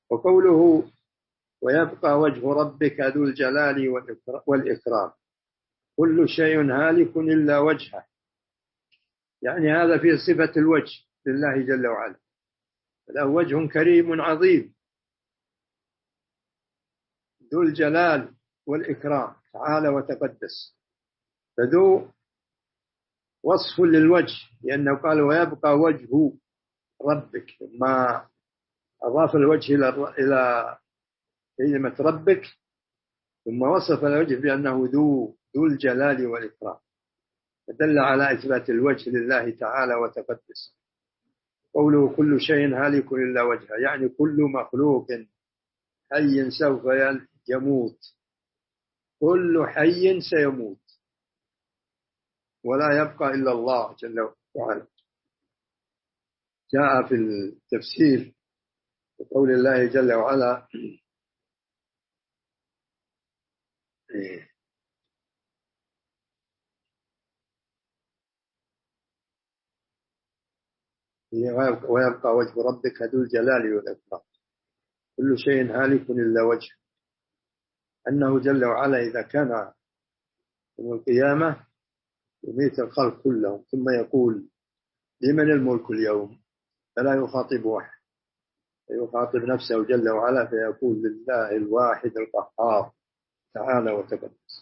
وقوله ويبقى وجه ربك ذو الجلال والإكرام، كل شيء هالك إلا وجهه، يعني هذا في صفة الوجه لله جل وعلا، له وجه كريم عظيم ذو الجلال والإكرام تعالى وتقدس. فذو وصف للوجه، لأنه قال ويبقى وجه ربك، ما أضاف الوجه إلى كلمة ربك، ثم وصف الوجه بأنه ذو الجلال والإكرام، فدل على إثبات الوجه لله تعالى وتقدس. قوله كل شيء هالك إلا وجهه، يعني كل مخلوق حي سوف يموت، كل حي سيموت، ولا يبقى إلا الله جل وعلا. جاء في التفسير بقول الله جل وعلا ويبقى وجه ربك ذو الجلال والإكرام، كل شيء هالك إلا وجهه، أنه جل وعلا إذا كان يوم القيامة يميت الخلق كلهم ثم يقول لمن الملك اليوم، فلا يخاطب واحد، فيخاطب نفسه جل وعلا فيقول لله الواحد القهار تعالى وتقدس.